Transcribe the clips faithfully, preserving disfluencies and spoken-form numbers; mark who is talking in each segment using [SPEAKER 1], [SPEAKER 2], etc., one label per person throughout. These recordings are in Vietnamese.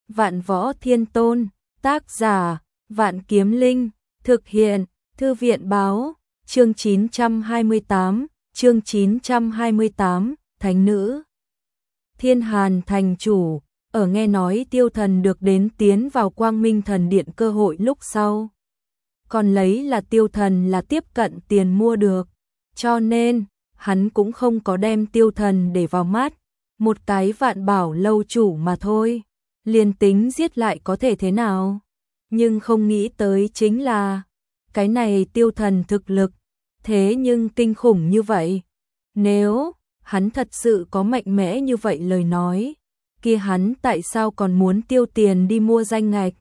[SPEAKER 1] Vạn Võ Thiên Tôn, tác giả, Vạn Kiếm Linh, thực hiện, Thư viện báo, chương chín trăm hai mươi tám, chương chín trăm hai mươi tám, Thánh Nữ. Thiên Hàn thành chủ, ở nghe nói Tiêu Thần được đến tiến vào Quang Minh Thần Điện cơ hội lúc sau. Còn lấy là Tiêu Thần là tiếp cận tiền mua được, cho nên, hắn cũng không có đem Tiêu Thần để vào mắt, một cái vạn bảo lâu chủ mà thôi, liền tính giết lại có thể thế nào. Nhưng không nghĩ tới chính là, cái này Tiêu Thần thực lực, thế nhưng kinh khủng như vậy. Nếu hắn thật sự có mạnh mẽ như vậy lời nói, kia hắn tại sao còn muốn tiêu tiền đi mua danh ngạch?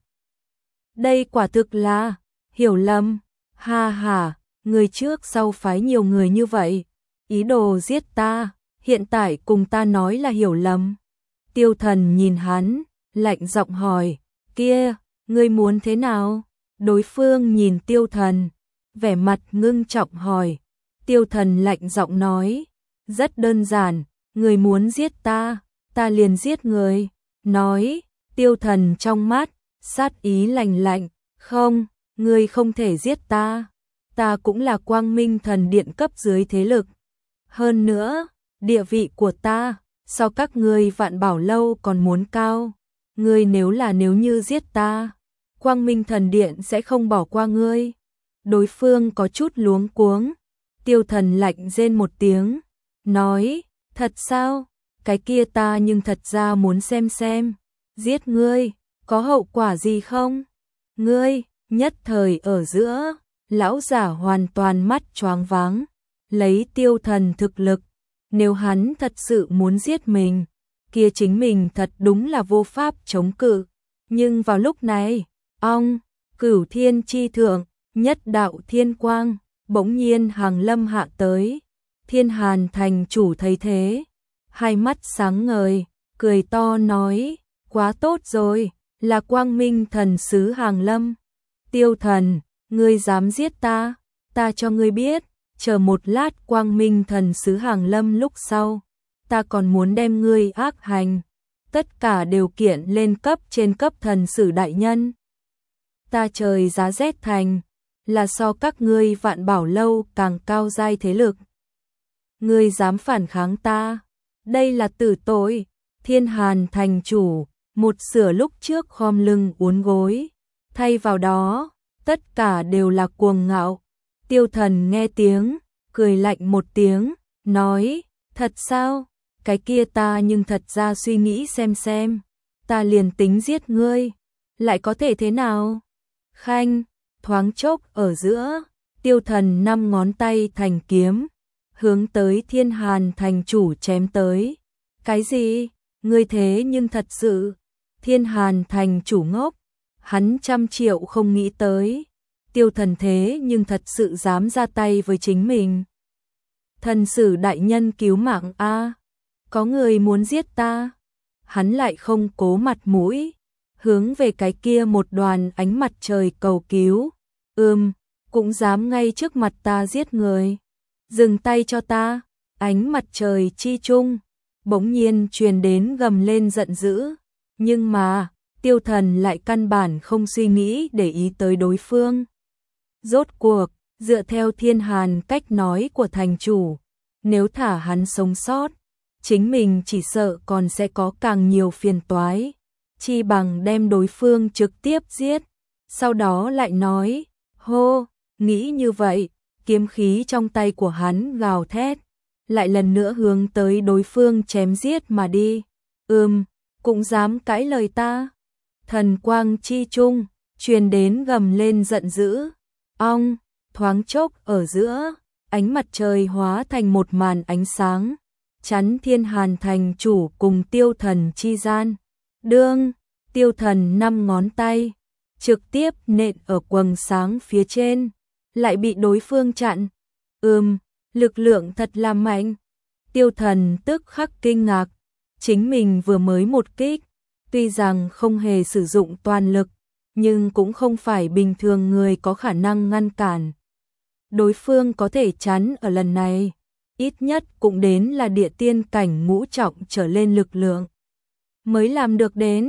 [SPEAKER 1] Đây quả thực là hiểu lầm, ha ha, người trước sau phái nhiều người như vậy, ý đồ giết ta, hiện tại cùng ta nói là hiểu lầm. Tiêu Thần nhìn hắn, lạnh giọng hỏi, kia, ngươi muốn thế nào? Đối phương nhìn Tiêu Thần, vẻ mặt ngưng trọng hỏi. Tiêu Thần lạnh giọng nói, rất đơn giản, người muốn giết ta, ta liền giết người. Nói, Tiêu Thần trong mắt, sát ý lạnh lạnh, không, ngươi không thể giết ta, ta cũng là Quang Minh Thần Điện cấp dưới thế lực. Hơn nữa, địa vị của ta, so các ngươi Vạn Bảo Lâu còn muốn cao, ngươi nếu là nếu như giết ta, Quang Minh Thần Điện sẽ không bỏ qua ngươi. Đối phương có chút luống cuống, Tiêu Thần lạnh rên một tiếng, nói, thật sao, cái kia ta nhưng thật ra muốn xem xem, giết ngươi, có hậu quả gì không? Ngươi, nhất thời ở giữa, lão giả hoàn toàn mắt choáng váng, lấy Tiêu Thần thực lực, nếu hắn thật sự muốn giết mình, kia chính mình thật đúng là vô pháp chống cự. Nhưng vào lúc này, ong, Cửu Thiên chi thượng, nhất đạo thiên quang, bỗng nhiên hàng lâm hạ tới. Thiên Hàn thành chủ thấy thế, hai mắt sáng ngời, cười to nói, quá tốt rồi, là Quang Minh thần sứ hàng lâm. Tiêu Thần, ngươi dám giết ta, ta cho ngươi biết, chờ một lát Quang Minh thần sứ hàng lâm lúc sau, ta còn muốn đem ngươi ác hành, tất cả đều kiện lên cấp trên cấp thần sử đại nhân. Ta trời giá rét thành, là so các ngươi Vạn Bảo Lâu càng cao giai thế lực. Ngươi dám phản kháng ta, đây là tử tội. Thiên Hàn thành chủ, một sửa lúc trước khom lưng uốn gối, thay vào đó, tất cả đều là cuồng ngạo. Tiêu Thần nghe tiếng, cười lạnh một tiếng, nói, thật sao, cái kia ta nhưng thật ra suy nghĩ xem xem, ta liền tính giết ngươi, lại có thể thế nào? Khanh, thoáng chốc ở giữa, Tiêu Thần năm ngón tay thành kiếm, hướng tới Thiên Hàn thành chủ chém tới. Cái gì? Ngươi thế nhưng thật sự, Thiên Hàn thành chủ ngốc, hắn trăm triệu không nghĩ tới, Tiêu Thần thế nhưng thật sự dám ra tay với chính mình. Thần sử đại nhân cứu mạng a, có người muốn giết ta. Hắn lại không cố mặt mũi, hướng về cái kia một đoàn ánh mặt trời cầu cứu. Ừm, cũng dám ngay trước mặt ta giết người. Dừng tay cho ta. Ánh mặt trời chi chung, bỗng nhiên truyền đến gầm lên giận dữ. Nhưng mà, Tiêu Thần lại căn bản không suy nghĩ để ý tới đối phương. Rốt cuộc, dựa theo Thiên Hàn cách nói của thành chủ, nếu thả hắn sống sót, chính mình chỉ sợ còn sẽ có càng nhiều phiền toái, chi bằng đem đối phương trực tiếp giết. Sau đó lại nói, hô, nghĩ như vậy, kiếm khí trong tay của hắn gào thét, lại lần nữa hướng tới đối phương chém giết mà đi. Ừm, cũng dám cãi lời ta. Thần quang chi chung, truyền đến gầm lên giận dữ. Ong, thoáng chốc ở giữa, ánh mặt trời hóa thành một màn ánh sáng, chắn Thiên Hàn thành chủ cùng Tiêu Thần chi gian. Đương, Tiêu Thần năm ngón tay, trực tiếp nện ở quầng sáng phía trên, lại bị đối phương chặn. Ừm, lực lượng thật là mạnh. Tiêu Thần tức khắc kinh ngạc, chính mình vừa mới một kích, tuy rằng không hề sử dụng toàn lực, nhưng cũng không phải bình thường người có khả năng ngăn cản. Đối phương có thể chắn ở lần này, ít nhất cũng đến là địa tiên cảnh ngũ trọng trở lên lực lượng mới làm được đến.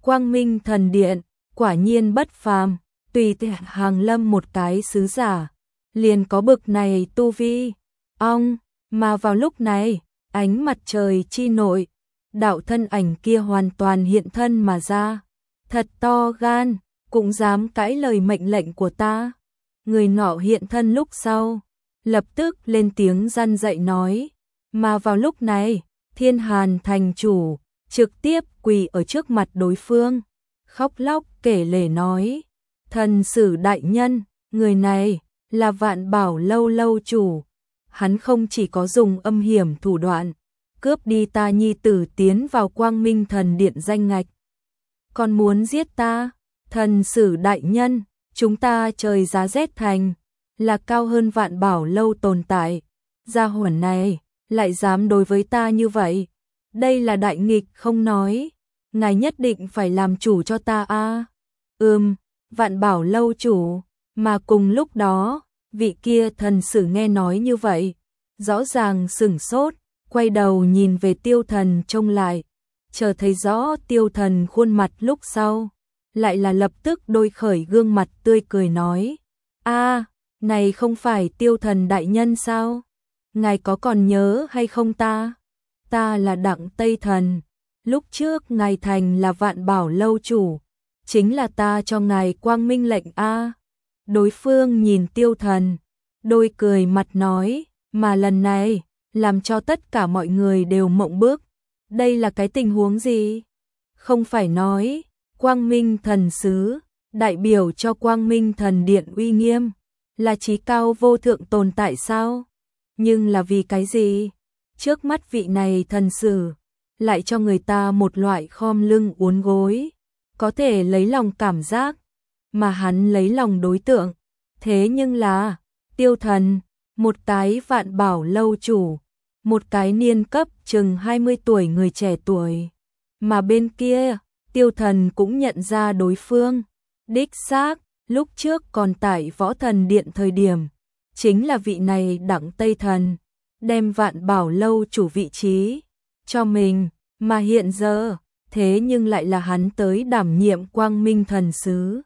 [SPEAKER 1] Quang Minh Thần Điện, quả nhiên bất phàm, tùy tiện hàng lâm một cái sứ giả, liền có bực này tu vi. Ong, mà vào lúc này, ánh mặt trời chi nội, đạo thân ảnh kia hoàn toàn hiện thân mà ra. Thật to gan, cũng dám cãi lời mệnh lệnh của ta. Người nọ hiện thân lúc sau, lập tức lên tiếng răn dạy nói. Mà vào lúc này, Thiên Hàn thành chủ trực tiếp quỳ ở trước mặt đối phương, khóc lóc kể lể nói: "Thần sử đại nhân, người này là Vạn Bảo lâu lâu chủ, hắn không chỉ có dùng âm hiểm thủ đoạn cướp đi ta nhi tử tiến vào Quang Minh Thần Điện danh ngạch, còn muốn giết ta. Thần sử đại nhân, chúng ta trời giá rét thành là cao hơn Vạn Bảo lâu tồn tại, gia hỏa này lại dám đối với ta như vậy, đây là đại nghịch không nói, ngài nhất định phải làm chủ cho ta a." À. Ừm, Vạn Bảo lâu chủ. Mà cùng lúc đó, vị kia thần sử nghe nói như vậy, rõ ràng sửng sốt, quay đầu nhìn về Tiêu Thần trông lại, chờ thấy rõ Tiêu Thần khuôn mặt lúc sau, lại là lập tức đôi khởi gương mặt tươi cười nói: "A, à, này không phải Tiêu Thần đại nhân sao? Ngài có còn nhớ hay không ta? Ta là Đặng Tây Thần, lúc trước ngài thành là Vạn Bảo lâu chủ, chính là ta cho ngài quang minh lệnh a." À. Đối phương nhìn Tiêu Thần, đôi cười mặt nói, mà lần này, làm cho tất cả mọi người đều mộng bức. Đây là cái tình huống gì? Không phải nói, Quang Minh thần sứ, đại biểu cho Quang Minh thần điện uy nghiêm, là chí cao vô thượng tồn tại sao? Nhưng là vì cái gì? Trước mắt vị này thần sử, lại cho người ta một loại khom lưng uốn gối, có thể lấy lòng cảm giác, mà hắn lấy lòng đối tượng. Thế nhưng là, Tiêu Thần, một cái Vạn Bảo lâu chủ, một cái niên cấp chừng hai mươi tuổi người trẻ tuổi. Mà bên kia, Tiêu Thần cũng nhận ra đối phương. Đích xác, lúc trước còn tại Võ Thần Điện thời điểm, chính là vị này Đặng Tây Thần, đem Vạn Bảo lâu chủ vị trí cho mình, mà hiện giờ, thế nhưng lại là hắn tới đảm nhiệm Quang Minh thần sứ.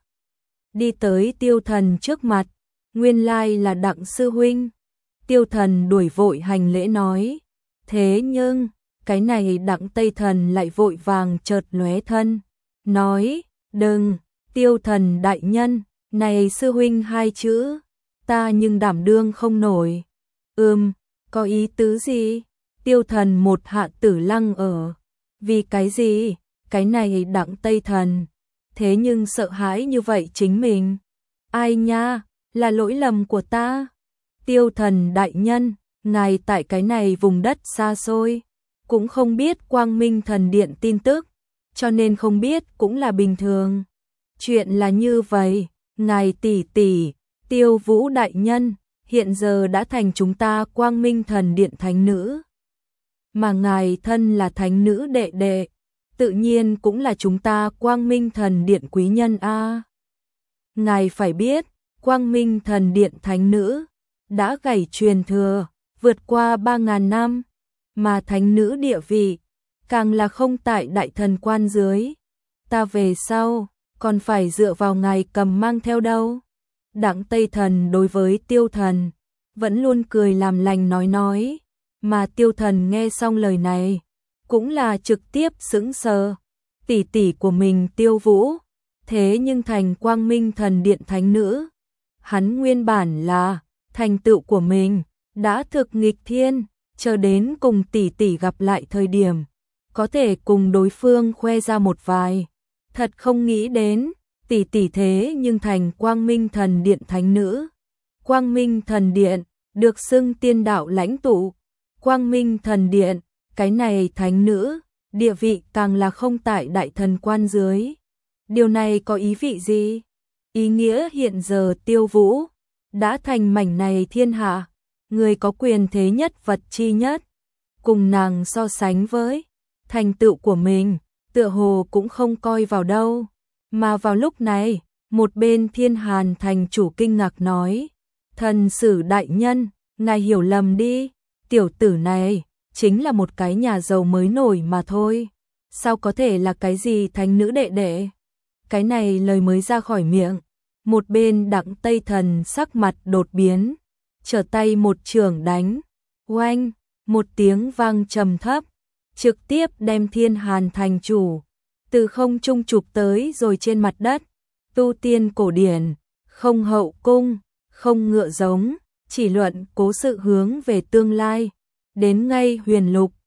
[SPEAKER 1] Đi tới Tiêu Thần trước mặt, nguyên lai là Đặng sư huynh. Tiêu Thần đuổi vội hành lễ nói, thế nhưng, cái này Đặng Tây Thần lại vội vàng chợt lóe thân, nói, đừng, Tiêu Thần đại nhân, này sư huynh hai chữ, ta nhưng đảm đương không nổi. Ừm, có ý tứ gì? Tiêu Thần một hạ tử lăng ở. Vì cái gì? Cái này Đặng Tây Thần, thế nhưng sợ hãi như vậy chính mình. Ai nha, là lỗi lầm của ta. Tiêu Thần đại nhân, ngài tại cái này vùng đất xa xôi, cũng không biết Quang Minh Thần Điện tin tức, cho nên không biết cũng là bình thường. Chuyện là như vậy, ngài tỷ tỷ, Tiêu Vũ đại nhân, hiện giờ đã thành chúng ta Quang Minh Thần Điện thánh nữ. Mà ngài thân là thánh nữ đệ đệ, tự nhiên cũng là chúng ta Quang Minh Thần Điện quý nhân a. Ngài phải biết, Quang Minh Thần Điện thánh nữ đã gảy truyền thừa, vượt qua ba ngàn năm, mà thánh nữ địa vị càng là không tại đại thần quan dưới. Ta về sau còn phải dựa vào ngài cầm mang theo đâu. Đặng Tây Thần đối với Tiêu Thần vẫn luôn cười làm lành nói nói, mà Tiêu Thần nghe xong lời này cũng là trực tiếp sững sờ. Tỷ tỷ của mình Tiêu Vũ, thế nhưng thành Quang Minh Thần Điện thánh nữ. Hắn nguyên bản là thành tựu của mình đã thực nghịch thiên, chờ đến cùng tỷ tỷ gặp lại thời điểm, có thể cùng đối phương khoe ra một vài. Thật không nghĩ đến, tỷ tỷ thế nhưng thành Quang Minh Thần Điện thánh nữ. Quang Minh Thần Điện được xưng tiên đạo lãnh tụ. Quang Minh Thần Điện, cái này thánh nữ, địa vị càng là không tại đại thần quan dưới. Điều này có ý vị gì? Ý nghĩa hiện giờ Tiêu Vũ đã thành mảnh này thiên hạ, người có quyền thế nhất vật chi nhất. Cùng nàng so sánh với thành tựu của mình, tựa hồ cũng không coi vào đâu. Mà vào lúc này, một bên Thiên Hàn thành chủ kinh ngạc nói, thần sử đại nhân, ngài hiểu lầm đi, tiểu tử này chính là một cái nhà giàu mới nổi mà thôi. Sao có thể là cái gì thánh nữ đệ đệ? Cái này lời mới ra khỏi miệng. Một bên Đặng Tây Thần sắc mặt đột biến, trở tay một chưởng đánh. Oanh, một tiếng vang trầm thấp, trực tiếp đem Thiên Hàn thành chủ từ không trung chụp tới rồi trên mặt đất. Tu tiên cổ điển, không hậu cung, không ngựa giống, chỉ luận cố sự hướng về tương lai. Đến ngay huyền lục,